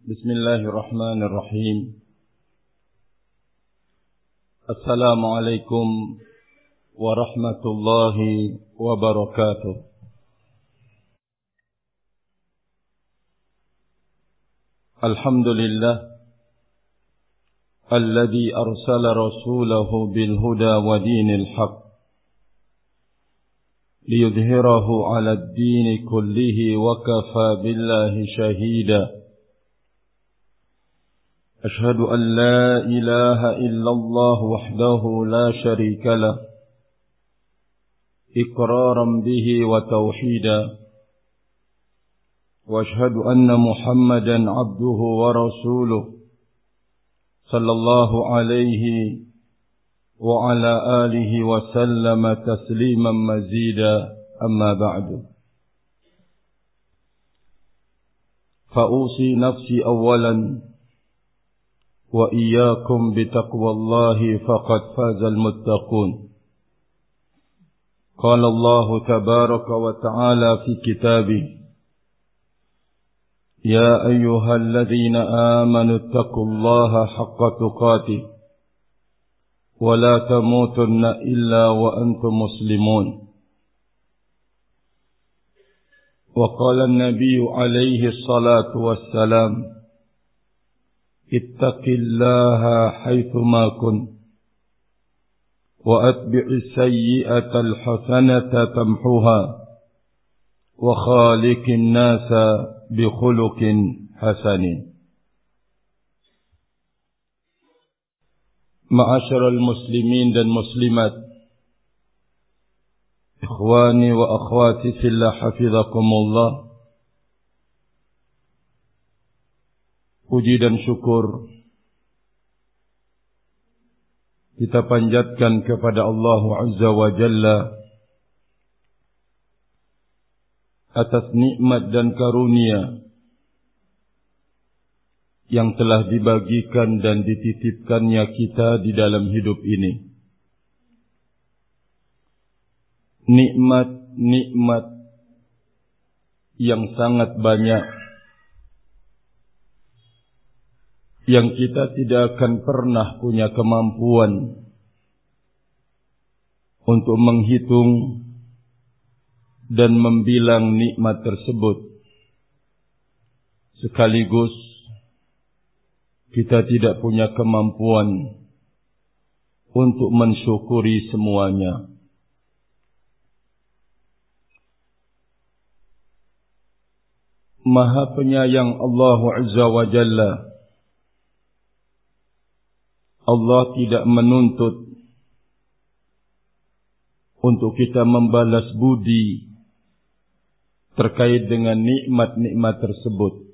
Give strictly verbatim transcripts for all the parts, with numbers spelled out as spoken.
Bismillahirrahmanirrahim. Assalamualaikum warahmatullahi wabarakatuh. Alhamdulillah alladzi arsala rasulahu bil huda wa dinil haqq liyudhhirahu 'ala ad-din kullihi wa kafa billahi shahida. أشهد أن لا إله إلا الله وحده لا شريك له إقرارا به وتوحيدا وأشهد أن محمدا عبده ورسوله صلى الله عليه وعلى آله وسلم تسليما مزيدا أما بعد فأوصي نفسي أولا وإياكم بتقوى الله فقد فاز المتقون. قال الله تبارك وتعالى في كتابه يا أيها الذين آمنوا اتقوا الله حق تقاته ولا تموتن إلا وأنتم مسلمون. وقال النبي عليه الصلاة والسلام اتق الله حيثما كنت وأتبع السيئة الحسنة تمحوها وخالق الناس بخلق حسن. Ma'asyiral muslimin dan muslimat, ikhwani wa akhwati fillah hafizakumullah. Puji dan syukur kita panjatkan kepada Allah Azza wa Jalla atas nikmat dan karunia yang telah dibagikan dan dititipkannya kita di dalam hidup ini. Nikmat-nikmat yang sangat banyak yang kita tidak akan pernah punya kemampuan untuk menghitung dan membilang nikmat tersebut. Sekaligus kita tidak punya kemampuan untuk mensyukuri semuanya. Maha penyayang Allah Azza wa Jalla, Allah tidak menuntut untuk kita membalas budi terkait dengan nikmat-nikmat tersebut.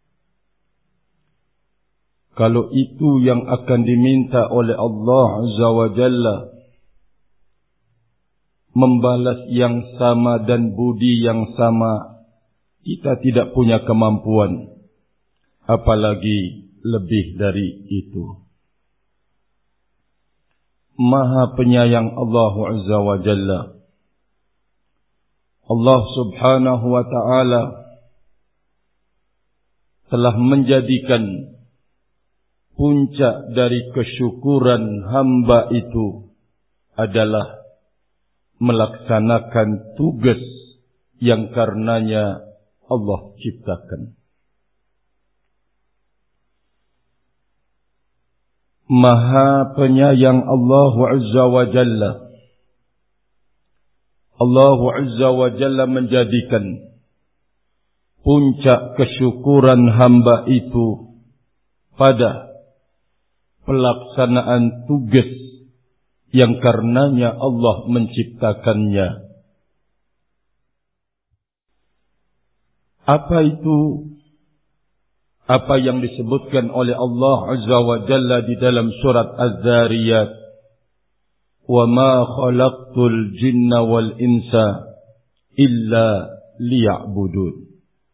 Kalau itu yang akan diminta oleh Allah Azza wa Jalla, membalas yang sama dan budi yang sama, kita tidak punya kemampuan, apalagi lebih dari itu. Maha penyayang Allah Azza wa Jalla, Allah Subhanahu wa Ta'ala telah menjadikan puncak dari kesyukuran hamba itu adalah melaksanakan tugas yang karenanya Allah ciptakan. Maha penyayang Allah Azza wa Jalla, Allah Azza wa Jalla menjadikan puncak kesyukuran hamba itu pada pelaksanaan tugas yang karenanya Allah menciptakannya. Apa itu? Apa yang disebutkan oleh Allah Azza wa Jalla di dalam surat Az-Zariyat, "Wa ma khalaqtul jinna wal insa illa liya'budun."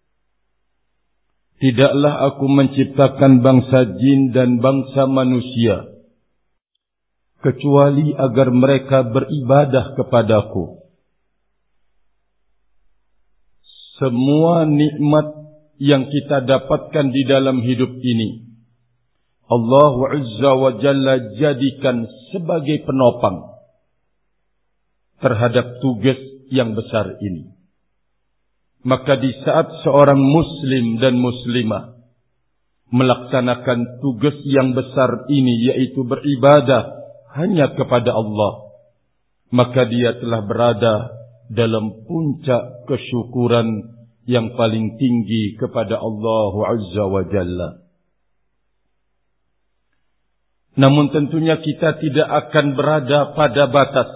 Tidaklah aku menciptakan bangsa jin dan bangsa manusia kecuali agar mereka beribadah kepadaku. Semua nikmat yang kita dapatkan di dalam hidup ini, Allah Azza wa Jalla jadikan sebagai penopang terhadap tugas yang besar ini. Maka di saat seorang muslim dan muslimah melaksanakan tugas yang besar ini, yaitu beribadah hanya kepada Allah, maka dia telah berada dalam puncak kesyukuran yang paling tinggi kepada Allah Azza wa Jalla. Namun tentunya kita tidak akan berada pada batas.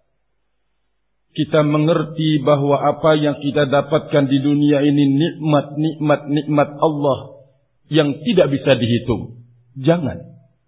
Kita mengerti bahwa apa yang kita dapatkan di dunia ini nikmat-nikmat-nikmat Allah yang tidak bisa dihitung. Jangan.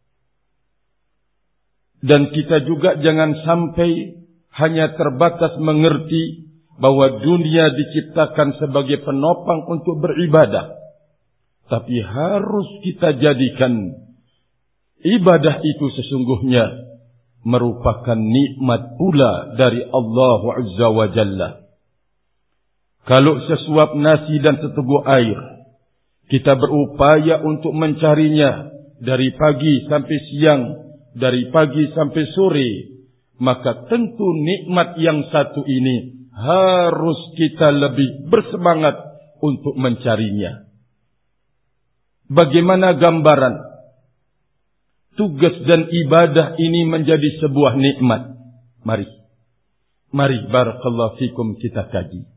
Dan kita juga jangan sampai hanya terbatas mengerti bahwa dunia diciptakan sebagai penopang untuk beribadah. Tapi harus kita jadikan ibadah itu sesungguhnya merupakan nikmat pula dari Allah Azza wa Jalla. Kalau sesuap nasi dan seteguk air, kita berupaya untuk mencarinya dari pagi sampai siang, dari pagi sampai sore, maka tentu nikmat yang satu ini harus kita lebih bersemangat untuk mencarinya. Bagaimana gambaran tugas dan ibadah ini menjadi sebuah nikmat? Mari, mari barakallahu fikum kita kaji.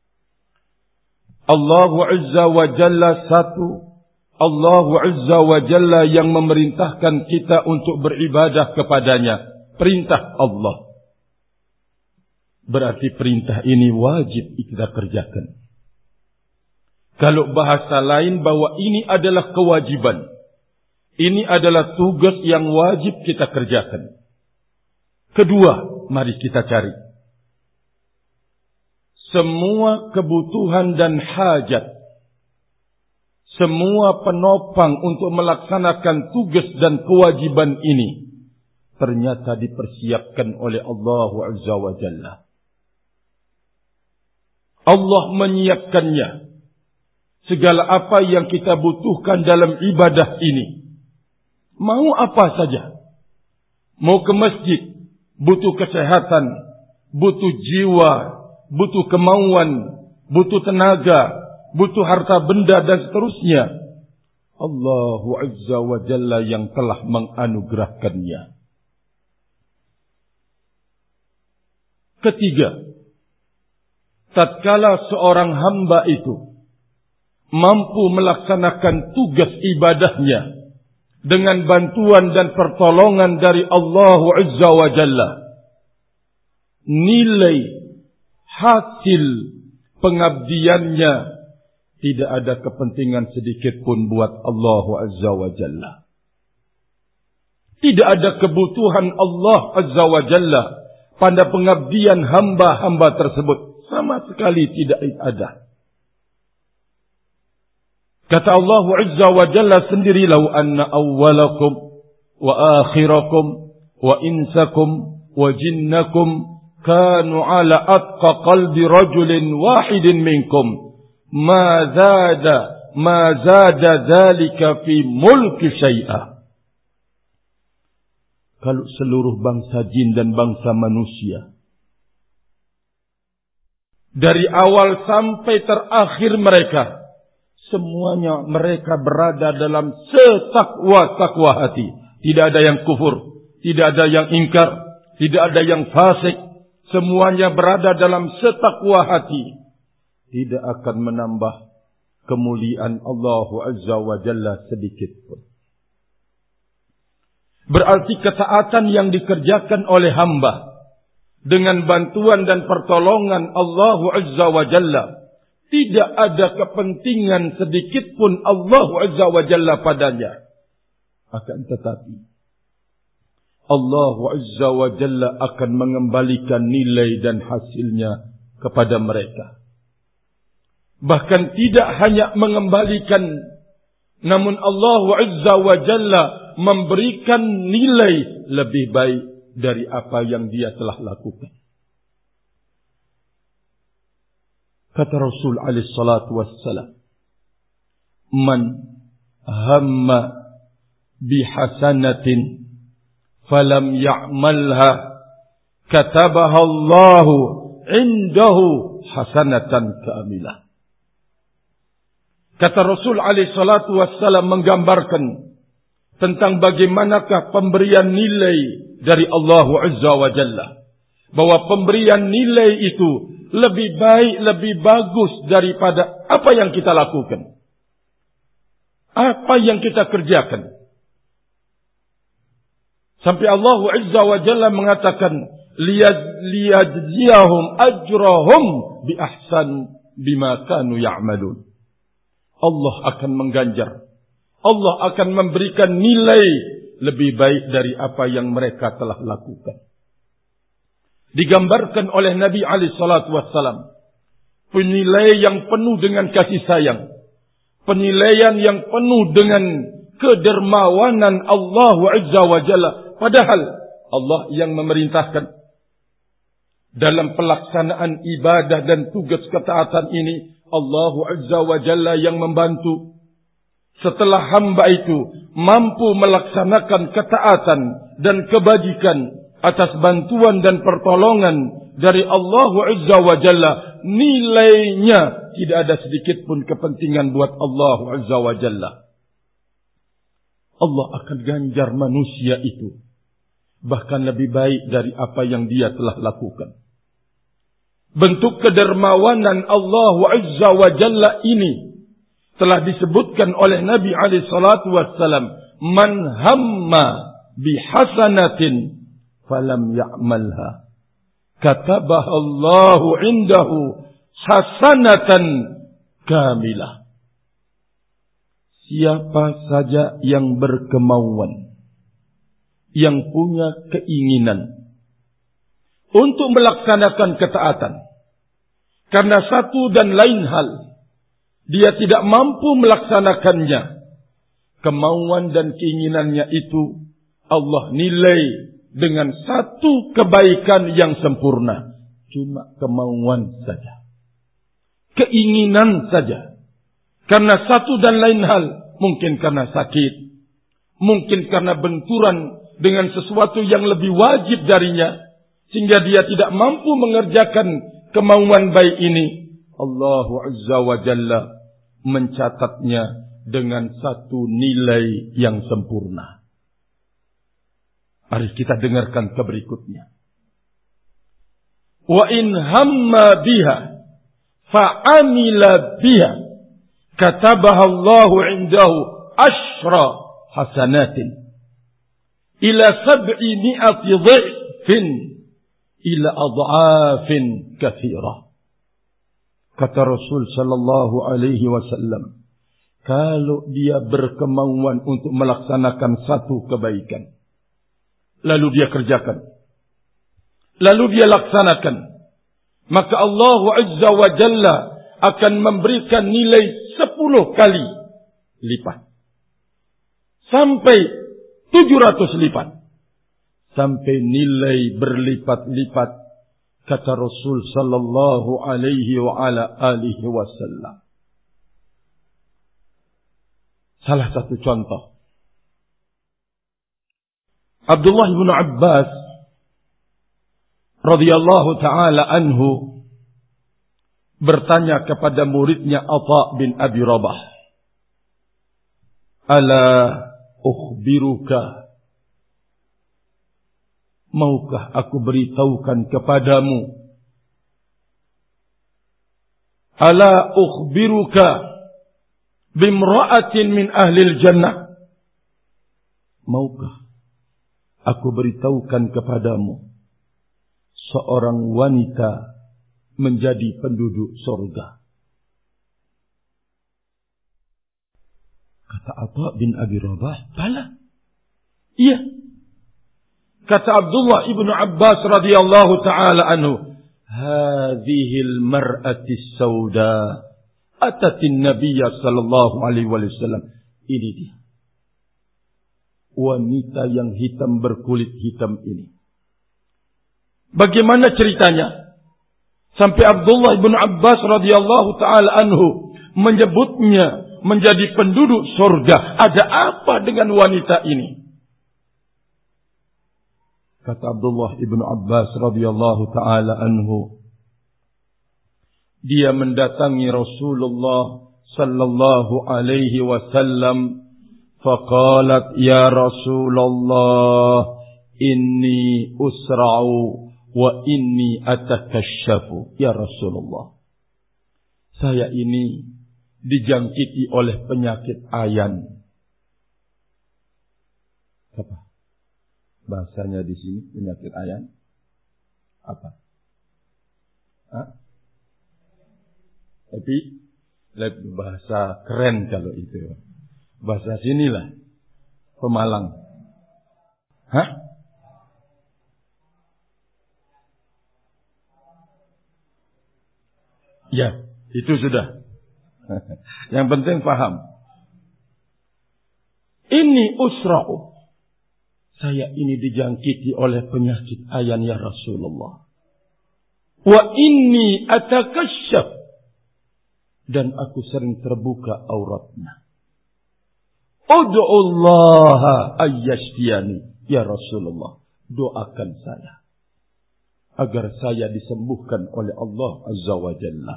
Allah Azza wa Jalla satu, Allah Azza wa Jalla yang memerintahkan kita untuk beribadah kepadanya. Perintah Allah. Berarti perintah ini wajib kita kerjakan. Kalau bahasa lain bahwa ini adalah kewajiban. Ini adalah tugas yang wajib kita kerjakan. Kedua, mari kita cari. Semua kebutuhan dan hajat, semua penopang untuk melaksanakan tugas dan kewajiban ini ternyata dipersiapkan oleh Allah Azza wa Jalla. Allah menyiapkannya. Segala apa yang kita butuhkan dalam ibadah ini. Mau apa saja. Mau ke masjid, butuh kesehatan, butuh jiwa, butuh kemauan, butuh tenaga, butuh harta benda dan seterusnya. Allah Azza wa Jalla yang telah menganugerahkannya. Ketiga, tatkala seorang hamba itu mampu melaksanakan tugas ibadahnya dengan bantuan dan pertolongan dari Allah Azza wa Jalla, nilai hasil pengabdiannya tidak ada kepentingan sedikit pun buat Allah Azza wa Jalla. Tidak ada kebutuhan Allah Azza wa Jalla pada pengabdian hamba-hamba tersebut. Sama sekali tidak ada. Kata Allah Azza wa Jalla sendiri, "Lau anna awwalakum wa akhirakum wa insakum wa jinnakum kanu ala atqa qalbi rajulin wahidin minkum ma zada ma zada dzalika fi mulki syai'a." Kalau seluruh bangsa jin dan bangsa manusia, dari awal sampai terakhir mereka, semuanya mereka berada dalam setakwa-takwa hati. Tidak ada yang kufur, tidak ada yang ingkar, tidak ada yang fasik. Semuanya berada dalam setakwa hati. Tidak akan menambah kemuliaan Allah Azza wa Jalla sedikit pun. Berarti ketaatan yang dikerjakan oleh hamba dengan bantuan dan pertolongan Allah Azza wa Jalla, tidak ada kepentingan sedikit pun Allah Azza wa Jalla padanya. Akan tetapi Allah Azza wa Jalla akan mengembalikan nilai dan hasilnya kepada mereka. Bahkan tidak hanya mengembalikan, namun Allah Azza wa Jalla memberikan nilai lebih baik dari apa yang dia telah lakukan. Kata Rasul alaihi salatu wassalam, Man hamma bihasanatin falam ya'malha katabaha Allahu indahu hasanatan kamilah. Kata Rasul alaihi salatu wassalam menggambarkan tentang bagaimanakah pemberian nilai dari Allah Azza wa Jalla. Bahwa pemberian nilai itu lebih baik, lebih bagus daripada apa yang kita lakukan. Apa yang kita kerjakan. Sampai Allah Azza wa Jalla mengatakan, liyajziyahum ajrahum bi ahsan bima kanu ya'malun. Allah akan mengganjar. Allah akan memberikan nilai lebih baik dari apa yang mereka telah lakukan. Digambarkan oleh Nabi alaihi salatu wassalam penilaian yang penuh dengan kasih sayang, penilaian yang penuh dengan kedermawanan Allah Azza wa Jalla. Padahal Allah yang memerintahkan dalam pelaksanaan ibadah dan tugas ketaatan ini, Allah Azza wa Jalla yang membantu. Setelah hamba itu mampu melaksanakan ketaatan dan kebajikan atas bantuan dan pertolongan dari Allah Azza wa Jalla, nilainya tidak ada sedikit pun kepentingan buat Allah Azza wa Jalla. Allah akan ganjar manusia itu bahkan lebih baik dari apa yang dia telah lakukan. Bentuk kedermawanan Allah Azza wa Jalla ini telah disebutkan oleh Nabi alaihi salatu wassalam, man hamma bihasanatin falam ya'malha katabaha Allahu indahu hasanatan kamilah. Siapa saja yang berkemauan, yang punya keinginan untuk melaksanakan ketaatan, karena satu dan lain hal dia tidak mampu melaksanakannya, kemauan dan keinginannya itu Allah nilai dengan satu kebaikan yang sempurna. Cuma kemauan saja, keinginan saja. Karena satu dan lain hal, mungkin karena sakit, mungkin karena benturan dengan sesuatu yang lebih wajib darinya, sehingga dia tidak mampu mengerjakan kemauan baik ini. Allah Azza wa Jalla mencatatnya dengan satu nilai yang sempurna. Mari kita dengarkan ke berikutnya. Wa in hamma biha fa'amila biha katabaha Allahu indahu ashra hasanatin ila sab'i mi'ati dhifin ila adhafin katsirah. Kata Rasul sallallahu alaihi wasallam, kalau dia berkemauan untuk melaksanakan satu kebaikan, lalu dia kerjakan, lalu dia laksanakan, maka Allah Azza wa Jalla akan memberikan nilai sepuluh kali lipat. Sampai tujuh ratus lipat. Sampai nilai berlipat-lipat. Kata Rasul sallallahu alaihi wa ala alihi wasallam. Salah satu contoh. Abdullah bin Abbas radhiyallahu taala anhu bertanya kepada muridnya Atha bin Abi Rabah, "Ala ukhbiruka, maukah aku beritahukan kepadamu? Ala ukhbiruka bimra'atin min ahlil jannah, maukah aku beritahukan kepadamu seorang wanita menjadi penduduk surga?" Kata Atha bin Abi Rabah, "Bala." Iya. Kata Abdullah ibnu Abbas radhiyallahu taala anhu, "Hadhil mar'ati sauda atatin nabiyya sallallahu alaihi wasallam." Ini dia, wanita yang hitam berkulit hitam ini. Bagaimana ceritanya? Sampai Abdullah ibnu Abbas radhiyallahu taala anhu menyebutnya menjadi penduduk surga. Ada apa dengan wanita ini? Kata Abdullah ibnu Abbas radhiyallahu taala anhu, dia mendatangi Rasulullah sallallahu alaihi wasallam, faqalat ya Rasulullah inni usra'u wa inni atakasyafu. Ya Rasulullah, saya ini dijangkiti oleh penyakit ayan. Apa bahasanya di sini penyakit ayan? Apa? Hah? Tapi lebih bahasa keren kalau itu. Bahasa sinilah. Pemalang. Hah? Ya, itu sudah. Yang penting paham. Ini usra'u. Saya ini dijangkiti oleh penyakit ayan ya Rasulullah. Wa inni atakasyaf. Dan aku sering terbuka auratnya. Ud'ullaha ayyashtiyani. Ya Rasulullah, doakan saya agar saya disembuhkan oleh Allah Azza wa Jalla.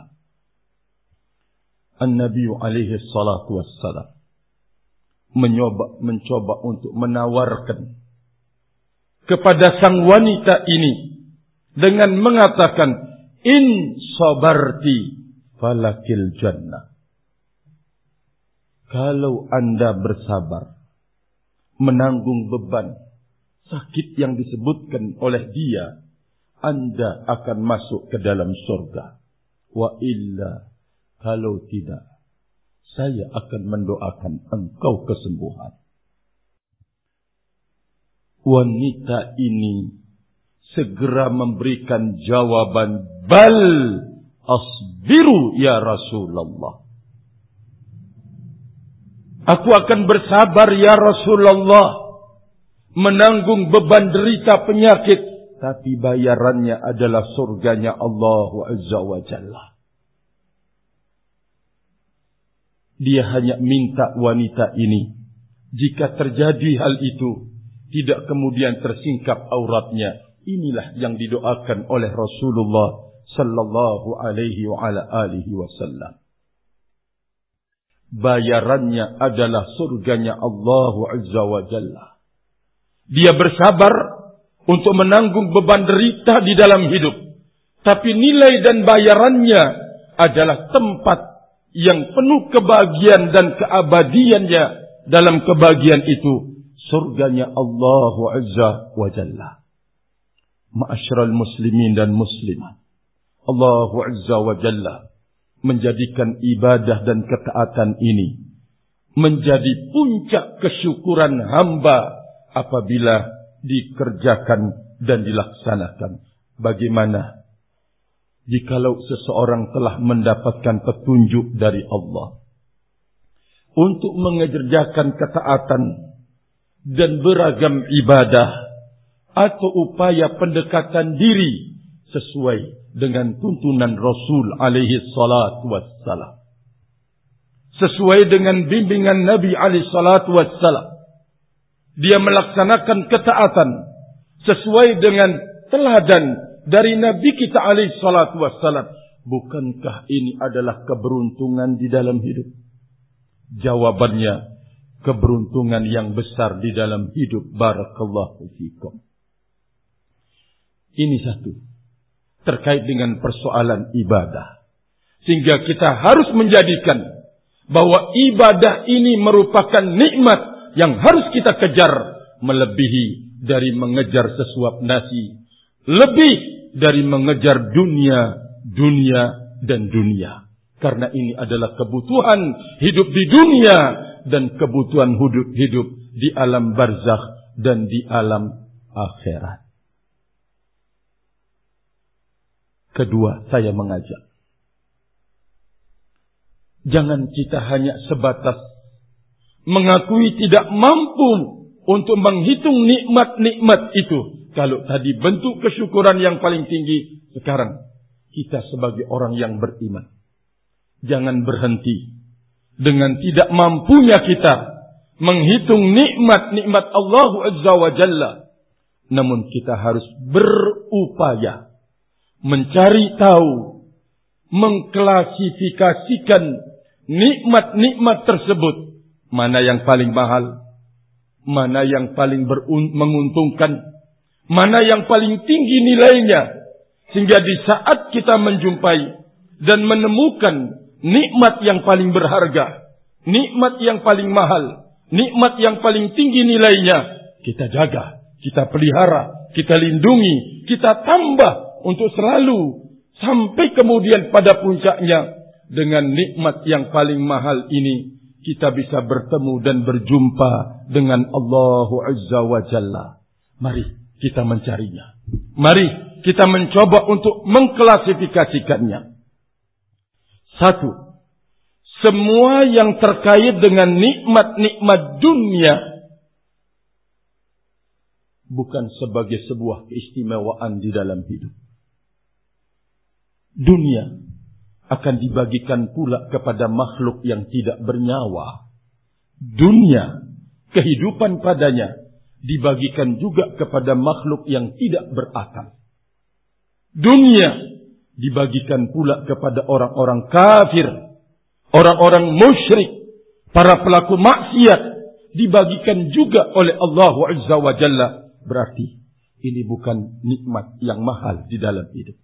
An-Nabi alaihi salatu wassalam mencoba, mencoba untuk menawarkan kepada sang wanita ini dengan mengatakan, in sabarti falakil jannah. Kalau Anda bersabar menanggung beban sakit yang disebutkan oleh dia, Anda akan masuk ke dalam surga. Wa illa, kalau tidak, saya akan mendoakan engkau kesembuhan. Wanita ini segera memberikan jawaban, bal asbiru ya Rasulullah. Aku akan bersabar ya Rasulullah, menanggung beban derita penyakit. Tapi bayarannya adalah surganya Allah Azza wa Jalla. Dia hanya minta wanita ini, jika terjadi hal itu, tidak kemudian tersingkap auratnya. Inilah yang didoakan oleh Rasulullah sallallahu alaihi wa ala alihi wasallam. Bayarannya adalah surganya Allah Azza wa Jalla. Dia bersabar untuk menanggung beban derita di dalam hidup. Tapi nilai dan bayarannya adalah tempat yang penuh kebahagiaan dan keabadiannya. Dalam kebahagiaan itu, surganya Allah Azza wa Jalla. Ma'asyiral muslimin dan muslimat, Allah Azza wa Jalla menjadikan ibadah dan ketaatan ini menjadi puncak kesyukuran hamba apabila dikerjakan dan dilaksanakan. Bagaimana jikalau seseorang telah mendapatkan petunjuk dari Allah untuk mengerjakan ketaatan dan beragam ibadah atau upaya pendekatan diri sesuai dengan tuntunan Rasul alaihi salatu wassalam, sesuai dengan bimbingan Nabi alaihi salatu wassalam. Dia melaksanakan ketaatan sesuai dengan teladan dari Nabi kita alaihi salatu wassalam. Bukankah ini adalah keberuntungan di dalam hidup? Jawabannya, keberuntungan yang besar di dalam hidup. Barakallahu fikum. Ini satu, terkait dengan persoalan ibadah. Sehingga kita harus menjadikan bahwa ibadah ini merupakan nikmat yang harus kita kejar, melebihi dari mengejar sesuap nasi, lebih dari mengejar dunia, dunia dan dunia. Karena ini adalah kebutuhan hidup di dunia dan kebutuhan hidup-hidup di alam barzakh dan di alam akhirat. Kedua, saya mengajak, jangan kita hanya sebatas mengakui tidak mampu untuk menghitung nikmat-nikmat itu. Kalau tadi bentuk kesyukuran yang paling tinggi, sekarang kita sebagai orang yang beriman, jangan berhenti dengan tidak mampunya kita menghitung nikmat-nikmat Allah Azza wa Jalla. Namun kita harus berupaya mencari tahu, mengklasifikasikan nikmat-nikmat tersebut. Mana yang paling mahal, mana yang paling menguntungkan, mana yang paling tinggi nilainya. Sehingga di saat kita menjumpai dan menemukan nikmat yang paling berharga, nikmat yang paling mahal, nikmat yang paling tinggi nilainya, kita jaga, kita pelihara, kita lindungi, kita tambah untuk selalu sampai kemudian pada puncaknya. Dengan nikmat yang paling mahal ini kita bisa bertemu dan berjumpa dengan Allah Azza wa Jalla. Mari kita mencarinya. Mari kita mencoba untuk mengklasifikasikannya. Satu, semua yang terkait dengan nikmat-nikmat dunia bukan sebagai sebuah keistimewaan di dalam hidup. Dunia akan dibagikan pula kepada makhluk yang tidak bernyawa. Dunia, kehidupan padanya dibagikan juga kepada makhluk yang tidak berakal. Dunia dibagikan pula kepada orang-orang kafir, orang-orang musyrik, para pelaku maksiat, dibagikan juga oleh Allah Azza wa Jalla. Berarti ini bukan nikmat yang mahal di dalam hidup.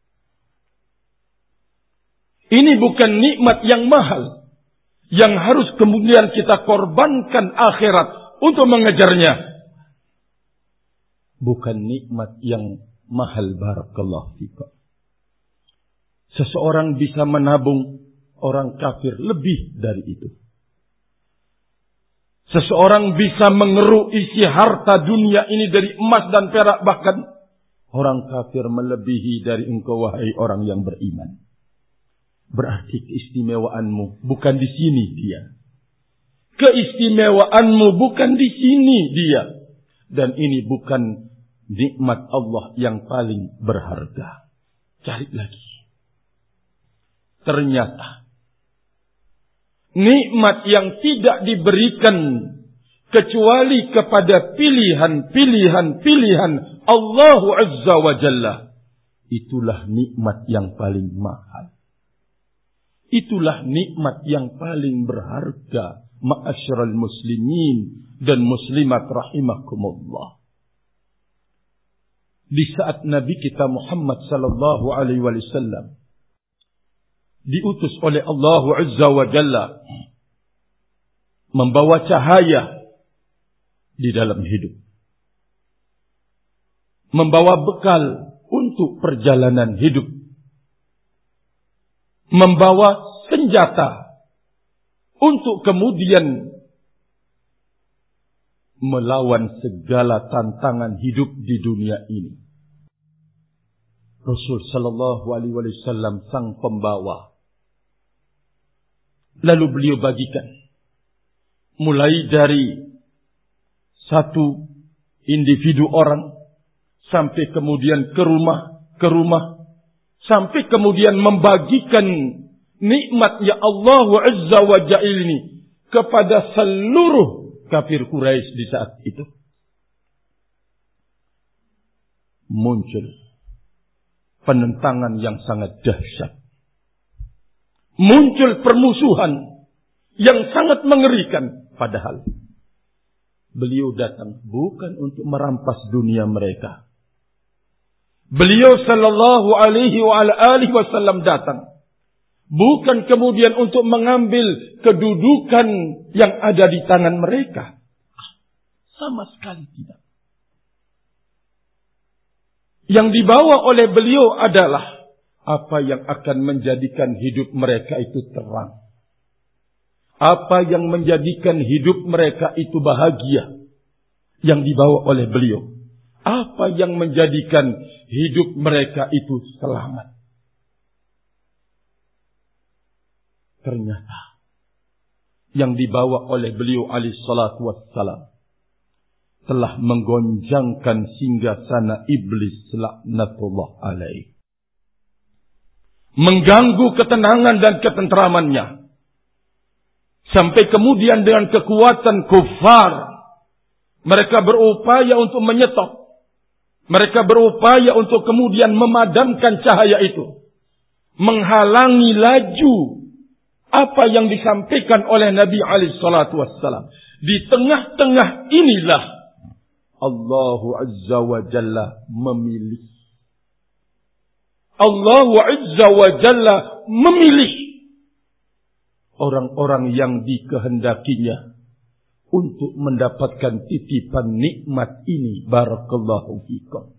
Ini bukan nikmat yang mahal yang harus kemudian kita korbankan akhirat untuk mengejarnya. Bukan nikmat yang mahal, barakallahu fikum. Seseorang bisa menabung orang kafir lebih dari itu. Seseorang bisa mengeruk isi harta dunia ini dari emas dan perak, bahkan orang kafir melebihi dari engkau wahai orang yang beriman. Berarti keistimewaanmu bukan di sini dia. Keistimewaanmu bukan di sini dia. Dan ini bukan nikmat Allah yang paling berharga. Cari lagi. Ternyata nikmat yang tidak diberikan kecuali kepada pilihan-pilihan-pilihan Allah Azza wa Jalla, itulah nikmat yang paling mahal. Itulah nikmat yang paling berharga, ma'asyiral muslimin dan muslimat rahimakumullah. Di saat Nabi kita Muhammad sallallahu alaihi wasallam diutus oleh Allah Azza wa Jalla membawa cahaya di dalam hidup, membawa bekal untuk perjalanan hidup, membawa senjata untuk kemudian melawan segala tantangan hidup di dunia ini. Rasul sallallahu alaihi wasallam sang pembawa. Lalu beliau bagikan mulai dari satu individu orang sampai kemudian ke rumah ke rumah sampai kemudian membagikan nikmatnya Allah Azza wa Jalla ini kepada seluruh kafir Quraisy di saat itu. Muncul penentangan yang sangat dahsyat. Muncul permusuhan yang sangat mengerikan. Padahal beliau datang bukan untuk merampas dunia mereka. Beliau sallallahu alaihi wa alihi wasallam datang bukan kemudian untuk mengambil kedudukan yang ada di tangan mereka. Sama sekali tidak. Yang dibawa oleh beliau adalah apa yang akan menjadikan hidup mereka itu terang. Apa yang menjadikan hidup mereka itu bahagia. Yang dibawa oleh beliau. Apa yang menjadikan hidup mereka itu selamat. Ternyata yang dibawa oleh beliau alaihi salatu wassalam telah menggonjangkan singgasana iblis laknatullah alaih. Mengganggu ketenangan dan ketentramannya. Sampai kemudian dengan kekuatan kufar, mereka berupaya untuk menyetop. Mereka berupaya untuk kemudian memadamkan cahaya itu. Menghalangi laju apa yang disampaikan oleh Nabi alaihi salatu wassalam. Di tengah-tengah inilah Allah Azza wa Jalla memilih. Allah Azza wa Jalla memilih orang-orang yang dikehendakinya untuk mendapatkan titipan nikmat ini. Barakallahu fikum.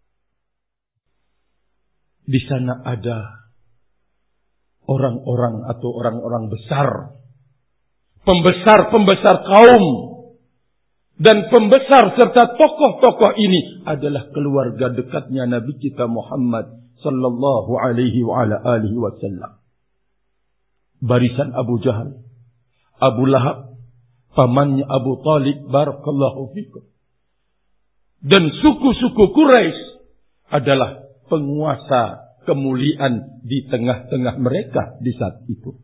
Di sana ada orang-orang atau orang-orang besar, pembesar-pembesar kaum, dan pembesar serta tokoh-tokoh ini adalah keluarga dekatnya Nabi kita Muhammad sallallahu alaihi wa ala alihi wasallam. Barisan Abu Jahal, Abu Lahab, pamannya Abu Talib, barakallahu fikum. Dan suku-suku Quraisy adalah penguasa kemuliaan di tengah-tengah mereka di saat itu.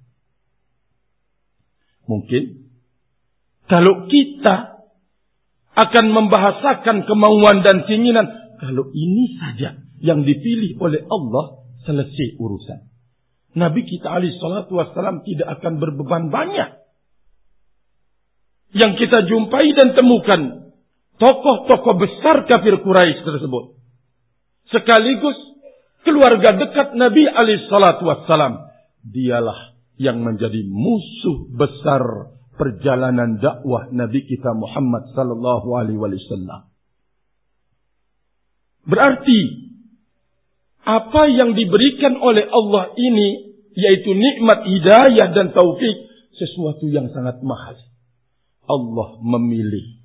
Mungkin kalau kita akan membahasakan kemauan dan keinginan, kalau ini saja yang dipilih oleh Allah, selesai urusan. Nabi kita alaihi salatu wassalam tidak akan berbeban banyak. Yang kita jumpai dan temukan tokoh-tokoh besar kafir Quraisy tersebut, sekaligus keluarga dekat Nabi alaihi salatu wassalam, dialah yang menjadi musuh besar perjalanan dakwah Nabi kita Muhammad sallallahu alaihi wasallam. Berarti apa yang diberikan oleh Allah ini, yaitu nikmat hidayah dan taufik, sesuatu yang sangat mahal. Allah memilih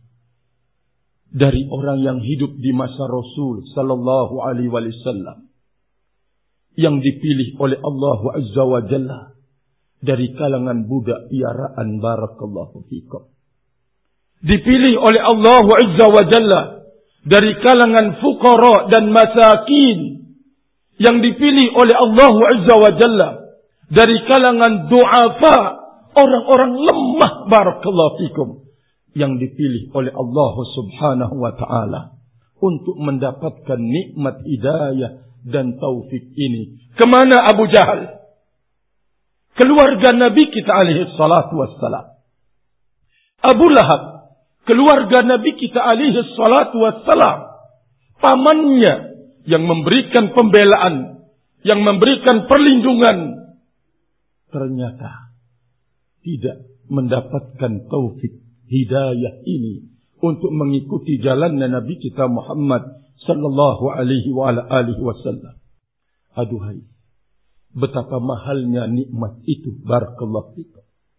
dari orang yang hidup di masa Rasul sallallahu alaihi wasallam, yang dipilih oleh Allah Azza wa Jalla dari kalangan budak piaraan, barakallahu fikum. Dipilih oleh Allah Azza wa Jalla dari kalangan fuqara dan masakin, yang dipilih oleh Allah Azza wa Jalla dari kalangan du'afa, orang-orang lemah, barakallahu fikum, yang dipilih oleh Allah Subhanahu wa taala untuk mendapatkan nikmat hidayah dan taufik ini. Kemana Abu Jahal? Keluarga Nabi kita alaihi salatu wassalam. Abu Lahab, keluarga Nabi kita alaihi salatu wassalam. Pamannya yang memberikan pembelaan, yang memberikan perlindungan, ternyata tidak mendapatkan taufik hidayah ini untuk mengikuti jalannya Nabi kita Muhammad sallallahu alaihi wa ala alihi wasallam. Aduhai, betapa mahalnya nikmat itu, barakallahu fikum.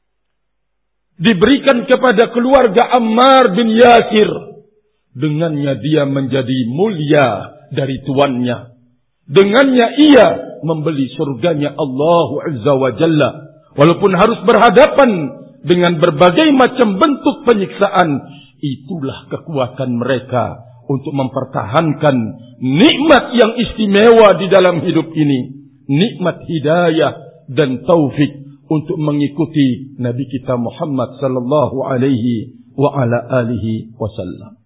Diberikan kepada keluarga Ammar bin Yasir, dengannya dia menjadi mulia dari tuannya. Dengannya ia membeli surganya Allah Azza wa Jalla, walaupun harus berhadapan dengan berbagai macam bentuk penyiksaan. Itulah kekuatan mereka untuk mempertahankan nikmat yang istimewa di dalam hidup ini, nikmat hidayah dan taufik untuk mengikuti Nabi kita Muhammad sallallahu alaihi wa ala alihi wasallam.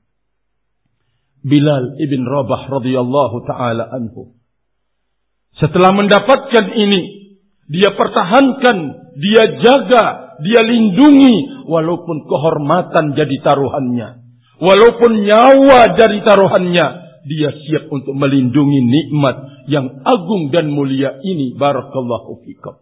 Bilal ibn Rabah radhiyallahu taala anhu, setelah mendapatkan ini, dia pertahankan, dia jaga, dia lindungi, walaupun kehormatan jadi taruhannya, walaupun nyawa jadi taruhannya, dia siap untuk melindungi nikmat yang agung dan mulia ini, barakallahu fikum.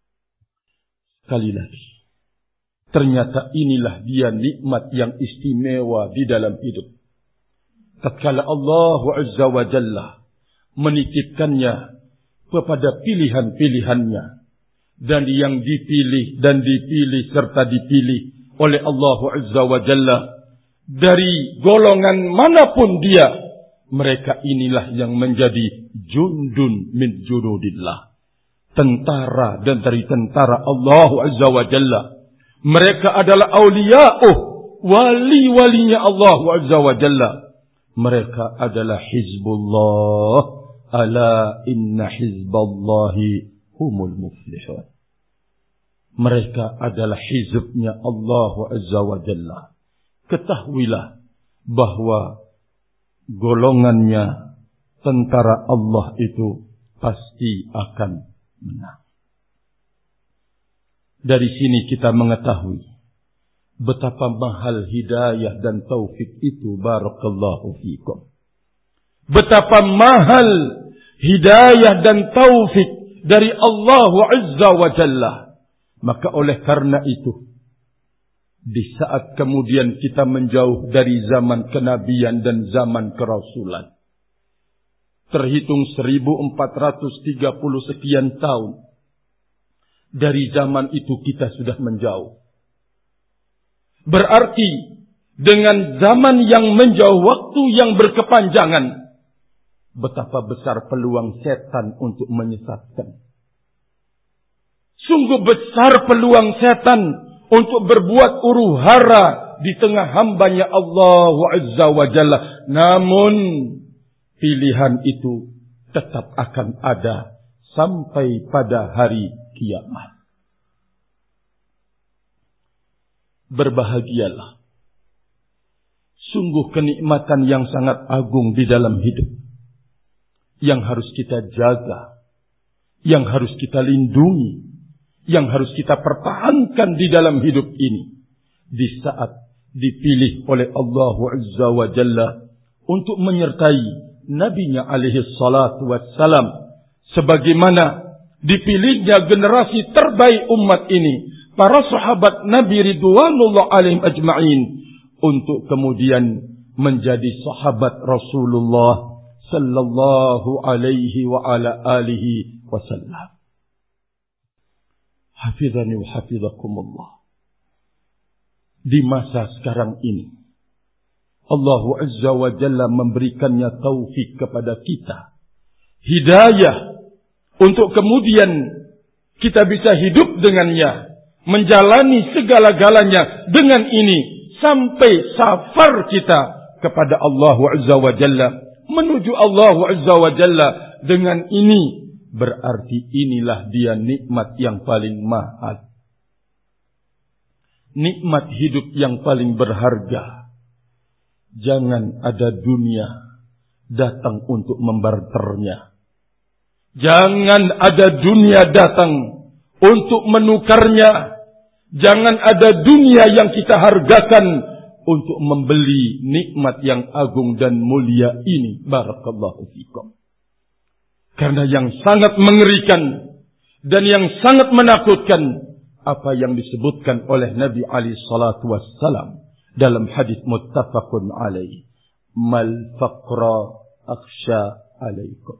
Sekali lagi, ternyata inilah dia nikmat yang istimewa di dalam hidup. Tatkala Allah Azza wa Jalla menitipkannya kepada pilihan-pilihannya, dan yang dipilih dan dipilih serta dipilih oleh Allah Azza wa Jalla dari golongan manapun dia, mereka inilah yang menjadi jundun min junudillah, tentara dan dari tentara Allah Azza wa Jalla. Mereka adalah awliya'uh, wali-walinya Allah Azza wa Jalla. Mereka adalah Hizbullah. Ala inna hizballahi humul muflihun. Mereka adalah hizbnya Allah Azza wa Jalla. Ketahuilah bahwa golongannya tentara Allah itu pasti akan menang. Dari sini kita mengetahui betapa mahal hidayah dan taufik itu. Barakallahu fikum. Betapa mahal hidayah dan taufik dari Allah Azza wa Jalla. Maka oleh karena itu, di saat kemudian kita menjauh dari zaman kenabian dan zaman kerasulan, terhitung seribu empat ratus tiga puluh sekian tahun, dari zaman itu kita sudah menjauh. Berarti dengan zaman yang menjauh, waktu yang berkepanjangan, betapa besar peluang setan untuk menyesatkan. Sungguh besar peluang setan untuk berbuat huru-hara di tengah hambanya Allah Azza wa Jalla. Namun pilihan itu tetap akan ada sampai pada hari kiamat. Berbahagialah. Sungguh kenikmatan yang sangat agung di dalam hidup, yang harus kita jaga, yang harus kita lindungi, yang harus kita pertahankan di dalam hidup ini. Di saat dipilih oleh Allah Azza wa Jalla untuk menyertai Nabi-Nya alaihi salatu wassalam, sebagaimana dipilihnya generasi terbaik umat ini, para sahabat Nabi ridwanullah alaihim ajma'in, untuk kemudian menjadi sahabat Rasulullah sallallahu alaihi wa ala alihi wasallam. Hafizani wa hafizakumullah. Di masa sekarang ini, Allah Azza wa Jalla memberikannya taufik kepada kita, hidayah, untuk kemudian kita bisa hidup dengannya, menjalani segala-galanya dengan ini, sampai safar kita kepada Allah Azza wa Jalla, menuju Allah Azza wa Jalla. Dengan ini berarti inilah dia nikmat yang paling mahal, nikmat hidup yang paling berharga. Jangan ada dunia datang untuk membarternya. Jangan ada dunia datang untuk menukarnya. Jangan ada dunia yang kita hargakan untuk membeli nikmat yang agung dan mulia ini. Barakallahu fikum. Karena yang sangat mengerikan dan yang sangat menakutkan, apa yang disebutkan oleh Nabi alaihi salatu wassalam dalam hadis muttafaqun alaih, mal faqra akhsha alaikum.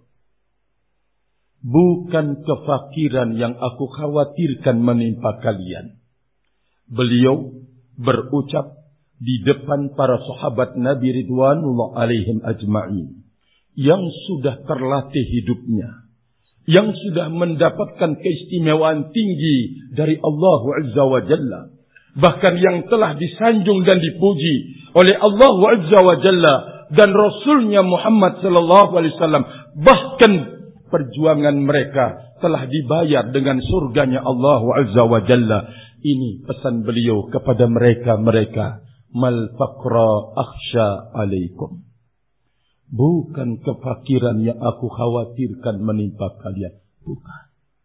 Bukan kefakiran yang aku khawatirkan menimpa kalian. Beliau berucap di depan para sahabat Nabi ridwanullah alaihim ajma'in, yang sudah terlatih hidupnya, yang sudah mendapatkan keistimewaan tinggi dari Allah Azza wa Jalla, bahkan yang telah disanjung dan dipuji oleh Allah Azza wa Jalla dan Rasulnya Muhammad sallallahu alaihi wasallam. Bahkan perjuangan mereka telah dibayar dengan surganya Allah Azza wa Jalla. Ini pesan beliau kepada mereka-mereka, mal faqra akhsha alaikum. Bukan kefakiran yang aku khawatirkan menimpa kalian. Bukan.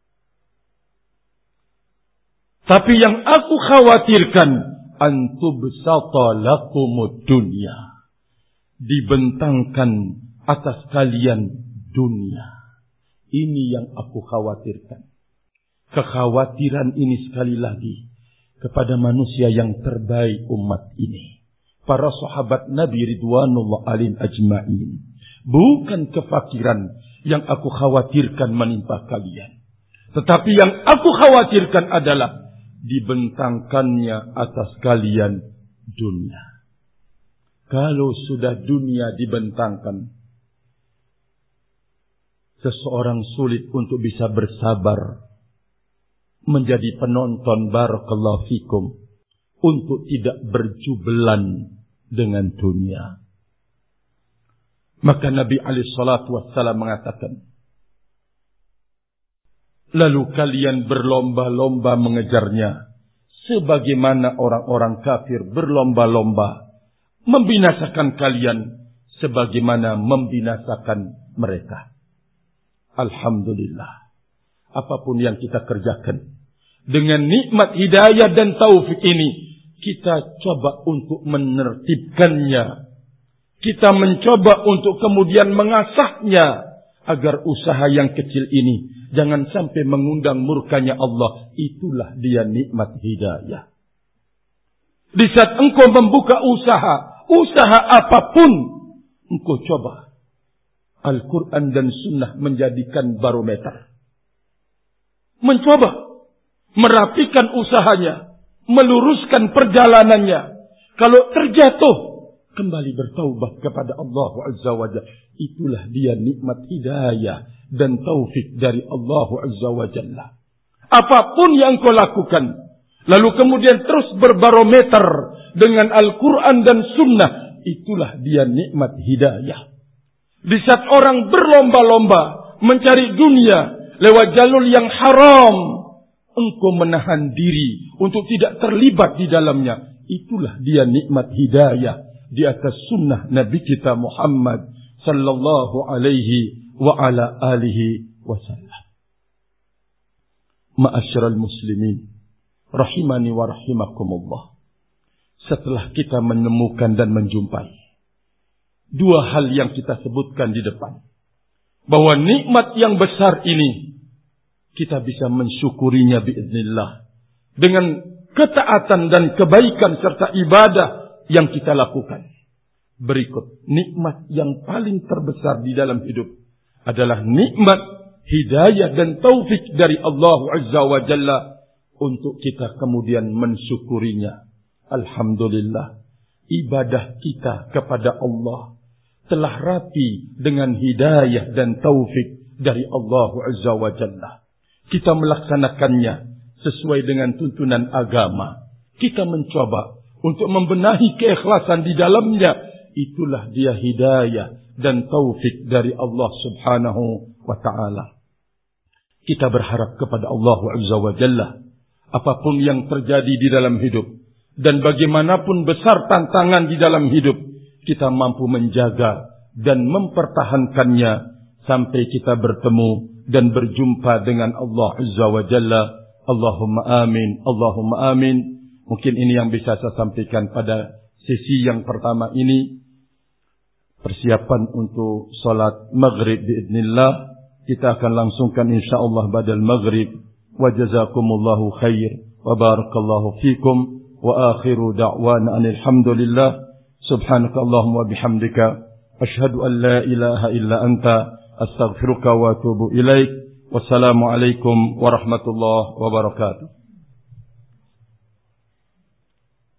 Tapi yang aku khawatirkan, antubsata lakumud dunya. Dibentangkan atas kalian dunia. Ini yang aku khawatirkan. Kekhawatiran ini sekali lagi kepada manusia yang terbaik umat ini, para sahabat Nabi ridwanullah alaihim ajma'in. Bukan kefakiran yang aku khawatirkan menimpa kalian, tetapi yang aku khawatirkan adalah dibentangkannya atas kalian dunia. Kalau sudah dunia dibentangkan, seseorang sulit untuk bisa bersabar menjadi penonton, barakallahu fikum, untuk tidak berjubelan dengan dunia. Maka Nabi alaihi salatu wassalam mengatakan, lalu kalian berlomba-lomba mengejarnya, sebagaimana orang-orang kafir berlomba-lomba membinasakan kalian, sebagaimana membinasakan mereka. Alhamdulillah, apapun yang kita kerjakan dengan nikmat hidayah dan taufik ini, kita coba untuk menertibkannya. Kita mencoba untuk kemudian mengasahnya, agar usaha yang kecil ini jangan sampai mengundang murkanya Allah. Itulah dia nikmat hidayah. Di saat engkau membuka usaha, usaha apapun, engkau coba Al-Quran dan Sunnah menjadikan barometer. Mencoba merapikan usahanya, meluruskan perjalanannya. Kalau terjatuh, kembali bertaubat kepada Allah Azza wa Jalla. Itulah dia nikmat hidayah dan taufik dari Allah Azza wa Jalla. Apapun yang kau lakukan, lalu kemudian terus berbarometer dengan Al-Quran dan Sunnah, itulah dia nikmat hidayah. Di saat orang berlomba-lomba mencari dunia lewat jalur yang haram, engkau menahan diri untuk tidak terlibat di dalamnya. Itulah dia nikmat hidayah di atas sunnah Nabi kita Muhammad sallallahu alaihi wa ala alihi wasallam. Ma'asyiral muslimin, rahimani wa rahimakumullah. Setelah kita menemukan dan menjumpai dua hal yang kita sebutkan di depan, bahwa nikmat yang besar ini kita bisa mensyukurinya biiznillah dengan ketaatan dan kebaikan serta ibadah yang kita lakukan. Berikut, nikmat yang paling terbesar di dalam hidup adalah nikmat hidayah dan taufik dari Allah Azza wa Jalla untuk kita kemudian mensyukurinya. Alhamdulillah, ibadah kita kepada Allah telah rapi dengan hidayah dan taufik dari Allah Azza wa Jalla. Kita melaksanakannya sesuai dengan tuntunan agama. Kita mencoba untuk membenahi keikhlasan di dalamnya. Itulah dia hidayah dan taufik dari Allah Subhanahu wa ta'ala. Kita berharap kepada Allah Azza wa Jalla, apapun yang terjadi di dalam hidup dan bagaimanapun besar tantangan di dalam hidup, kita mampu menjaga dan mempertahankannya sampai kita bertemu dan berjumpa dengan Allah Azza wa Jalla. Allahumma amin, Allahumma amin. Mungkin ini yang bisa saya sampaikan pada sesi yang pertama ini. Persiapan untuk salat maghrib biiznillah. Kita akan langsungkan insyaallah badal maghrib. Wa jazakumullahu khair. Wa barakallahu fikum. Wa akhiru da'wana alhamdulillah. Subhanakallahumma wa bihamdika. Ashhadu an la ilaha illa anta. Astaghfiruka wa atubu ilaik. Wassalamualaikum warahmatullahi wabarakatuh.